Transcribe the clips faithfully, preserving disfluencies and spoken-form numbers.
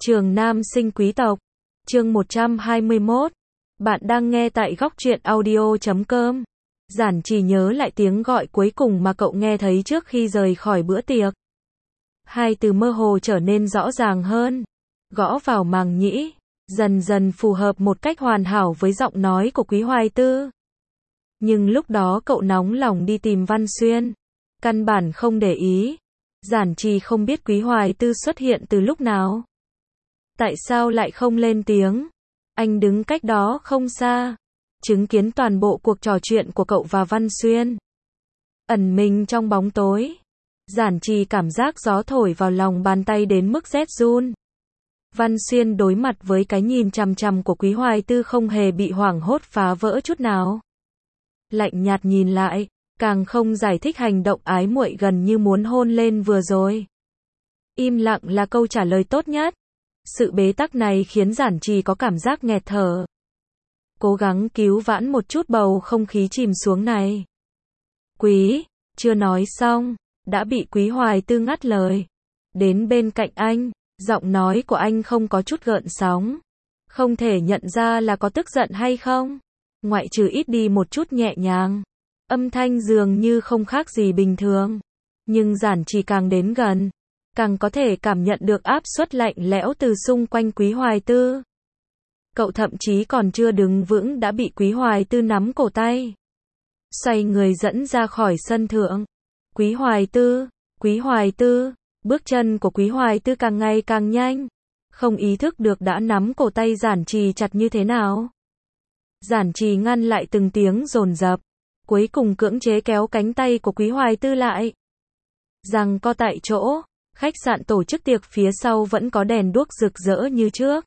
Trường Nam sinh quý tộc. Chương một trăm hai mươi mốt. Bạn đang nghe tại góc truyện audio chấm com. Giản Trì nhớ lại tiếng gọi cuối cùng mà cậu nghe thấy trước khi rời khỏi bữa tiệc. Hai từ mơ hồ trở nên rõ ràng hơn. Gõ vào màng nhĩ, dần dần phù hợp một cách hoàn hảo với giọng nói của Quý Hoài Tư. Nhưng lúc đó cậu nóng lòng đi tìm Văn Xuyên. Căn bản không để ý. Giản Trì không biết Quý Hoài Tư xuất hiện từ lúc nào. Tại sao lại không lên tiếng? Anh đứng cách đó không xa, chứng kiến toàn bộ cuộc trò chuyện của cậu và Văn Xuyên. Ẩn mình trong bóng tối, Giản Trì cảm giác gió thổi vào lòng bàn tay đến mức rét run. Văn Xuyên đối mặt với cái nhìn chằm chằm của Quý Hoài Tư không hề bị hoảng hốt phá vỡ chút nào. Lạnh nhạt nhìn lại, càng không giải thích hành động ái muội gần như muốn hôn lên vừa rồi. Im lặng là câu trả lời tốt nhất. Sự bế tắc này khiến Giản Trì có cảm giác nghẹt thở. Cố gắng cứu vãn một chút bầu không khí chìm xuống này. Quý, chưa nói xong, đã bị Quý Hoài Tư ngắt lời. Đến bên cạnh anh, giọng nói của anh không có chút gợn sóng. Không thể nhận ra là có tức giận hay không. Ngoại trừ ít đi một chút nhẹ nhàng. Âm thanh dường như không khác gì bình thường. Nhưng Giản Trì càng đến gần, càng có thể cảm nhận được áp suất lạnh lẽo từ xung quanh Quý Hoài Tư. Cậu thậm chí còn chưa đứng vững đã bị Quý Hoài Tư nắm cổ tay. Xoay người dẫn ra khỏi sân thượng. Quý Hoài Tư, Quý Hoài Tư, bước chân của Quý Hoài Tư càng ngày càng nhanh. Không ý thức được đã nắm cổ tay Giản Trì chặt như thế nào. Giản Trì ngăn lại từng tiếng dồn dập. Cuối cùng cưỡng chế kéo cánh tay của Quý Hoài Tư lại. Giằng co tại chỗ. Khách sạn tổ chức tiệc phía sau vẫn có đèn đuốc rực rỡ như trước.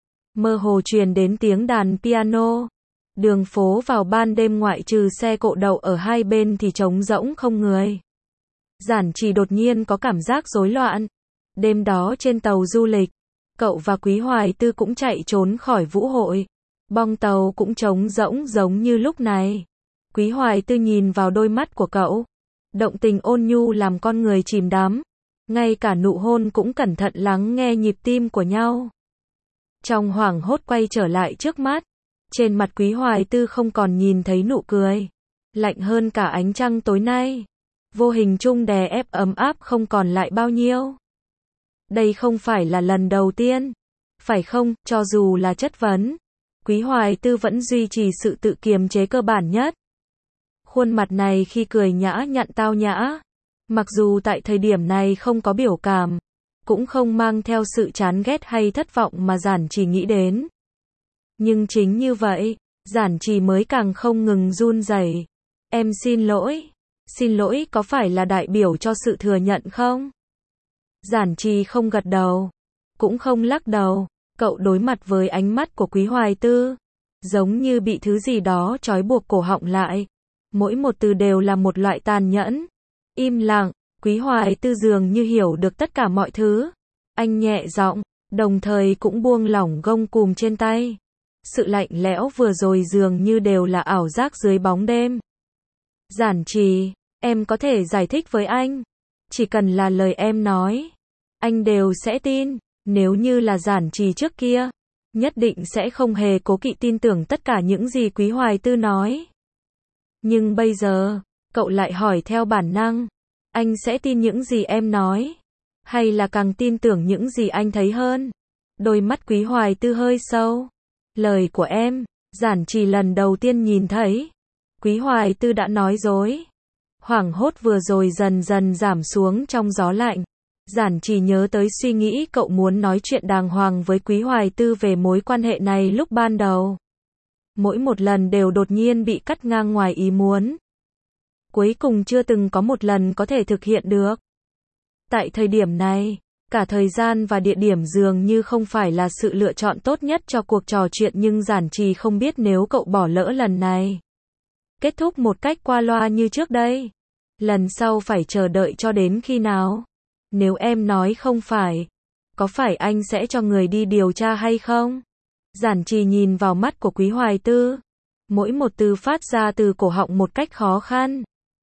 Mơ hồ truyền đến tiếng đàn piano. Đường phố vào ban đêm ngoại trừ xe cộ đậu ở hai bên thì trống rỗng không người. Giản Trì đột nhiên có cảm giác rối loạn. Đêm đó trên tàu du lịch, cậu và Quý Hoài Tư cũng chạy trốn khỏi vũ hội. Bong tàu cũng trống rỗng giống như lúc này. Quý Hoài Tư nhìn vào đôi mắt của cậu. Động tình ôn nhu làm con người chìm đắm. Ngay cả nụ hôn cũng cẩn thận lắng nghe nhịp tim của nhau. Trong hoảng hốt quay trở lại trước mắt. Trên mặt Quý Hoài Tư không còn nhìn thấy nụ cười. Lạnh hơn cả ánh trăng tối nay. Vô hình chung đè ép ấm áp không còn lại bao nhiêu. Đây không phải là lần đầu tiên. Phải không, cho dù là chất vấn. Quý Hoài Tư vẫn duy trì sự tự kiềm chế cơ bản nhất. Khuôn mặt này khi cười nhã nhặn tao nhã. Mặc dù tại thời điểm này không có biểu cảm, cũng không mang theo sự chán ghét hay thất vọng mà Giản Trì nghĩ đến. Nhưng chính như vậy, Giản Trì mới càng không ngừng run rẩy. Em xin lỗi. Xin lỗi có phải là đại biểu cho sự thừa nhận không? Giản Trì không gật đầu, cũng không lắc đầu. Cậu đối mặt với ánh mắt của Quý Hoài Tư, giống như bị thứ gì đó trói buộc cổ họng lại. Mỗi một từ đều là một loại tàn nhẫn. Im lặng, Quý Hoài Tư dường như hiểu được tất cả mọi thứ. Anh nhẹ giọng, đồng thời cũng buông lỏng gông cùm trên tay. Sự lạnh lẽo vừa rồi dường như đều là ảo giác dưới bóng đêm. Giản Trì, em có thể giải thích với anh. Chỉ cần là lời em nói, anh đều sẽ tin. Nếu như là Giản Trì trước kia, nhất định sẽ không hề cố kỵ tin tưởng tất cả những gì Quý Hoài Tư nói. Nhưng bây giờ, cậu lại hỏi theo bản năng. Anh sẽ tin những gì em nói? Hay là càng tin tưởng những gì anh thấy hơn? Đôi mắt Quý Hoài Tư hơi sâu. Lời của em, Giản Trì lần đầu tiên nhìn thấy. Quý Hoài Tư đã nói dối. Hoảng hốt vừa rồi dần dần giảm xuống trong gió lạnh. Giản Trì nhớ tới suy nghĩ cậu muốn nói chuyện đàng hoàng với Quý Hoài Tư về mối quan hệ này lúc ban đầu. Mỗi một lần đều đột nhiên bị cắt ngang ngoài ý muốn. Cuối cùng chưa từng có một lần có thể thực hiện được. Tại thời điểm này, cả thời gian và địa điểm dường như không phải là sự lựa chọn tốt nhất cho cuộc trò chuyện, nhưng Giản Trì không biết nếu cậu bỏ lỡ lần này, kết thúc một cách qua loa như trước đây, lần sau phải chờ đợi cho đến khi nào? Nếu em nói không phải, có phải anh sẽ cho người đi điều tra hay không? Giản Trì nhìn vào mắt của Quý Hoài Tư. Mỗi một từ phát ra từ cổ họng một cách khó khăn.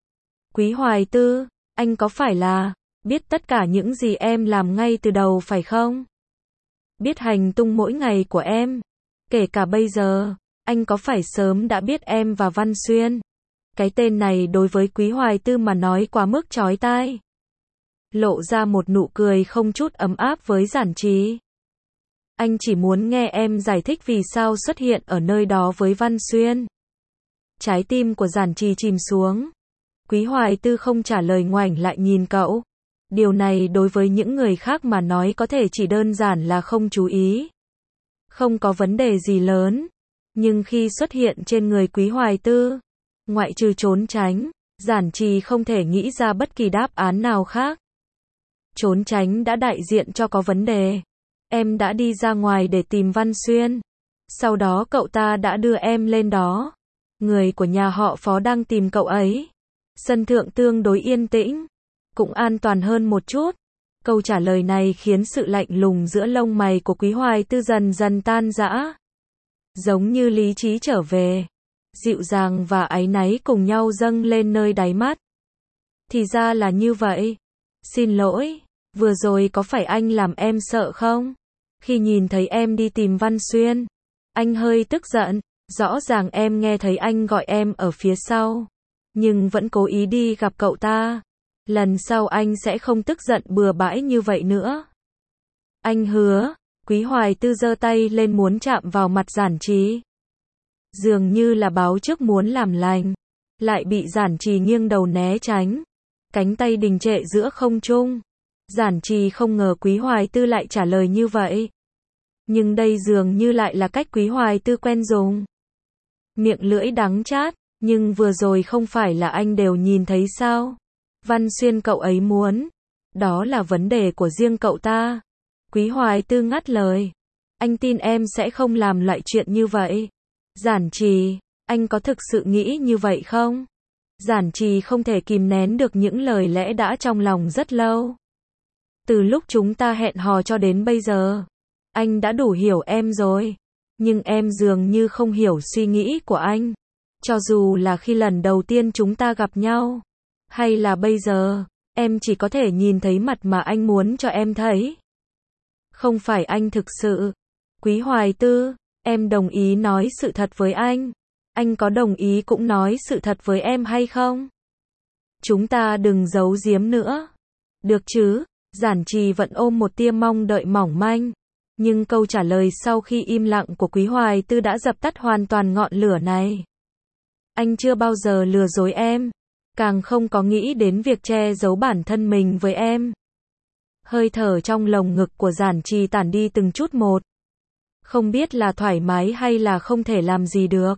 Quý Hoài Tư, anh có phải là biết tất cả những gì em làm ngay từ đầu phải không? biết hành tung mỗi ngày của em. Kể cả bây giờ, anh có phải sớm đã biết em và Văn Xuyên. Cái tên này đối với Quý Hoài Tư mà nói quá mức chói tai. Lộ ra một nụ cười không chút ấm áp với Giản Trì. Anh chỉ muốn nghe em giải thích vì sao xuất hiện ở nơi đó với Văn Xuyên. Trái tim của Giản Trì chìm xuống. Quý Hoài Tư không trả lời, ngoảnh lại nhìn cậu. Điều này đối với những người khác mà nói có thể chỉ đơn giản là không chú ý. Không có vấn đề gì lớn. Nhưng khi xuất hiện trên người Quý Hoài Tư, ngoại trừ trốn tránh, Giản Trì không thể nghĩ ra bất kỳ đáp án nào khác. Trốn tránh đã đại diện cho có vấn đề. Em đã đi ra ngoài để tìm Văn Xuyên. Sau đó cậu ta đã đưa em lên đó. Người của nhà họ Phó đang tìm cậu ấy. Sân thượng tương đối yên tĩnh, cũng an toàn hơn một chút. Câu trả lời này khiến sự lạnh lùng giữa lông mày của Quý Hoài Tư dần dần tan rã. Giống như lý trí trở về. Dịu dàng và áy náy cùng nhau dâng lên nơi đáy mắt. Thì ra là như vậy. Xin lỗi, vừa rồi có phải anh làm em sợ không? Khi nhìn thấy em đi tìm Văn Xuyên, anh hơi tức giận. Rõ ràng em nghe thấy anh gọi em ở phía sau, nhưng vẫn cố ý đi gặp cậu ta. Lần sau anh sẽ không tức giận bừa bãi như vậy nữa. Anh hứa. Quý Hoài Tư giơ tay lên muốn chạm vào mặt Giản Trì. Dường như là báo trước muốn làm lành, lại bị Giản Trì nghiêng đầu né tránh. Cánh tay đình trệ giữa không trung. Giản Trì không ngờ Quý Hoài Tư lại trả lời như vậy. Nhưng đây dường như lại là cách Quý Hoài Tư quen dùng. Miệng lưỡi đắng chát, nhưng vừa rồi không phải là anh đều nhìn thấy sao? Văn Xuyên cậu ấy muốn. Đó là vấn đề của riêng cậu ta. Quý Hoài Tư ngắt lời. Anh tin em sẽ không làm loại chuyện như vậy. Giản Trì, anh có thực sự nghĩ như vậy không? Giản Trì không thể kìm nén được những lời lẽ đã trong lòng rất lâu. Từ lúc chúng ta hẹn hò cho đến bây giờ, anh đã đủ hiểu em rồi. Nhưng em dường như không hiểu suy nghĩ của anh. Cho dù là khi lần đầu tiên chúng ta gặp nhau, hay là bây giờ, em chỉ có thể nhìn thấy mặt mà anh muốn cho em thấy. Không phải anh thực sự. Quý Hoài Tư, em đồng ý nói sự thật với anh. Anh có đồng ý cũng nói sự thật với em hay không? Chúng ta đừng giấu giếm nữa. Được chứ? Giản Trì vẫn ôm một tia mong đợi mỏng manh. Nhưng câu trả lời sau khi im lặng của Quý Hoài Tư đã dập tắt hoàn toàn ngọn lửa này. Anh chưa bao giờ lừa dối em. Càng không có nghĩ đến việc che giấu bản thân mình với em. Hơi thở trong lồng ngực của Giản Trì tản đi từng chút một. Không biết là thoải mái hay là không thể làm gì được.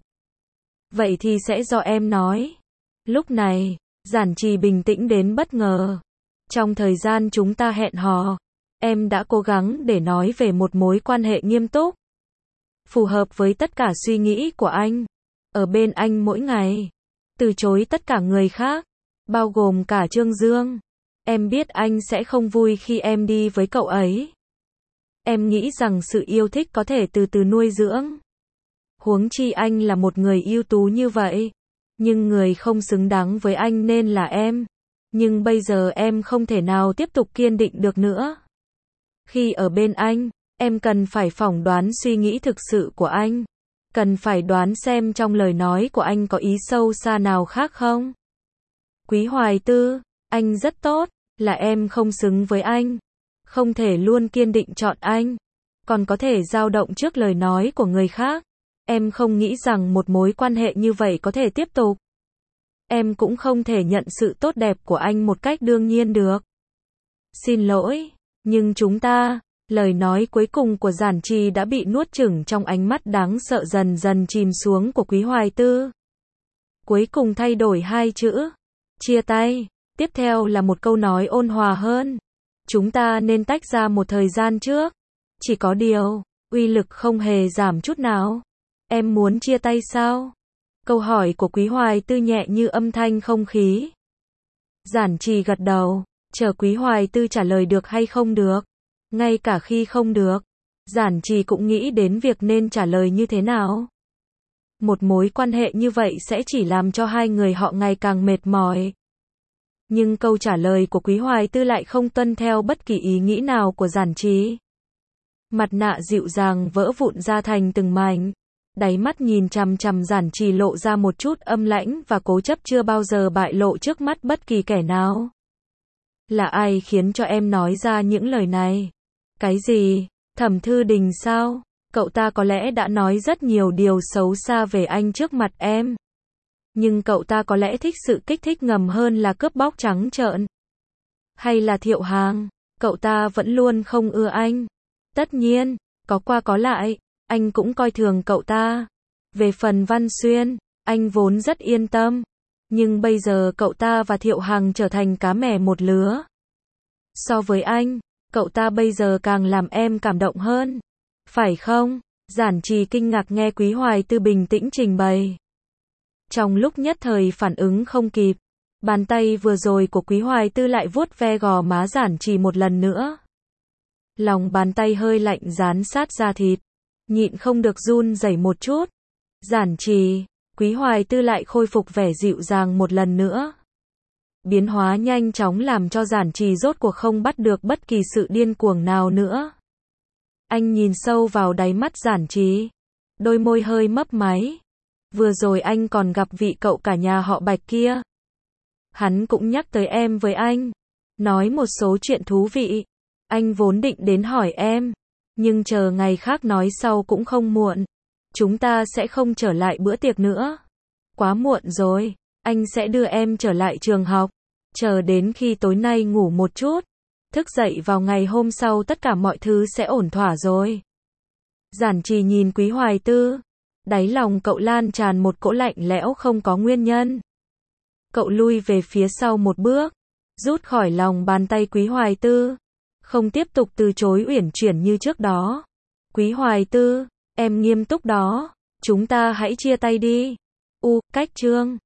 Vậy thì sẽ do em nói. Lúc này, Giản Trì bình tĩnh đến bất ngờ. Trong thời gian chúng ta hẹn hò, em đã cố gắng để nói về một mối quan hệ nghiêm túc, phù hợp với tất cả suy nghĩ của anh. Ở bên anh mỗi ngày, từ chối tất cả người khác, bao gồm cả Trương Dương. Em biết anh sẽ không vui khi em đi với cậu ấy. Em nghĩ rằng sự yêu thích có thể từ từ nuôi dưỡng. Huống chi anh là một người ưu tú như vậy. Nhưng người không xứng đáng với anh nên là em. Nhưng bây giờ em không thể nào tiếp tục kiên định được nữa. Khi ở bên anh, em cần phải phỏng đoán suy nghĩ thực sự của anh. Cần phải đoán xem trong lời nói của anh có ý sâu xa nào khác không. Quý Hoài Tư, anh rất tốt, là em không xứng với anh. Không thể luôn kiên định chọn anh. Còn có thể dao động trước lời nói của người khác. Em không nghĩ rằng một mối quan hệ như vậy có thể tiếp tục. Em cũng không thể nhận sự tốt đẹp của anh một cách đương nhiên được. Xin lỗi, nhưng chúng ta, lời nói cuối cùng của Giản Trì đã bị nuốt chửng trong ánh mắt đáng sợ dần dần chìm xuống của Quý Hoài Tư. Cuối cùng thay đổi hai chữ, chia tay. Tiếp theo là một câu nói ôn hòa hơn. Chúng ta nên tách ra một thời gian trước. Chỉ có điều, uy lực không hề giảm chút nào. Em muốn chia tay sao? Câu hỏi của Quý Hoài Tư nhẹ như âm thanh không khí. Giản Trì gật đầu, chờ Quý Hoài Tư trả lời được hay không được. Ngay cả khi không được, Giản Trì cũng nghĩ đến việc nên trả lời như thế nào. Một mối quan hệ như vậy sẽ chỉ làm cho hai người họ ngày càng mệt mỏi. Nhưng câu trả lời của Quý Hoài Tư lại không tuân theo bất kỳ ý nghĩ nào của Giản Trì. Mặt nạ dịu dàng vỡ vụn ra thành từng mảnh. Đáy mắt nhìn chằm chằm Giản Trì lộ ra một chút âm lãnh và cố chấp chưa bao giờ bại lộ trước mắt bất kỳ kẻ nào. Là ai khiến cho em nói ra những lời này? Cái gì? Thẩm Thư Đình sao? Cậu ta có lẽ đã nói rất nhiều điều xấu xa về anh trước mặt em. Nhưng cậu ta có lẽ thích sự kích thích ngầm hơn là cướp bóc trắng trợn. Hay là Thiệu Hàng? Cậu ta vẫn luôn không ưa anh. Tất nhiên, có qua có lại, anh cũng coi thường cậu ta. Về phần Văn Xuyên, anh vốn rất yên tâm. Nhưng bây giờ cậu ta và Thiệu Hằng trở thành cá mè một lứa. So với anh, cậu ta bây giờ càng làm em cảm động hơn. Phải không? Giản Trì kinh ngạc nghe Quý Hoài Tư bình tĩnh trình bày. Trong lúc nhất thời phản ứng không kịp, bàn tay vừa rồi của Quý Hoài Tư lại vuốt ve gò má Giản Trì một lần nữa. Lòng bàn tay hơi lạnh dán sát da thịt, nhịn không được run rẩy một chút. Giản Trì, Quý Hoài Tư lại khôi phục vẻ dịu dàng một lần nữa. Biến hóa nhanh chóng làm cho Giản Trì rốt cuộc không bắt được bất kỳ sự điên cuồng nào nữa. Anh nhìn sâu vào đáy mắt Giản Trì, đôi môi hơi mấp máy. Vừa rồi anh còn gặp vị cậu cả nhà họ Bạch kia. Hắn cũng nhắc tới em với anh, nói một số chuyện thú vị. Anh vốn định đến hỏi em, nhưng chờ ngày khác nói sau cũng không muộn. Chúng ta sẽ không trở lại bữa tiệc nữa. Quá muộn rồi, anh sẽ đưa em trở lại trường học. Chờ đến khi tối nay ngủ một chút, thức dậy vào ngày hôm sau tất cả mọi thứ sẽ ổn thỏa rồi. Giản Trì nhìn Quý Hoài Tư, đáy lòng cậu lan tràn một cỗ lạnh lẽo không có nguyên nhân. Cậu lui về phía sau một bước, rút khỏi lòng bàn tay Quý Hoài Tư, không tiếp tục từ chối uyển chuyển như trước đó. Quý Hoài Tư, em nghiêm túc đó, chúng ta hãy chia tay đi. U, cách chương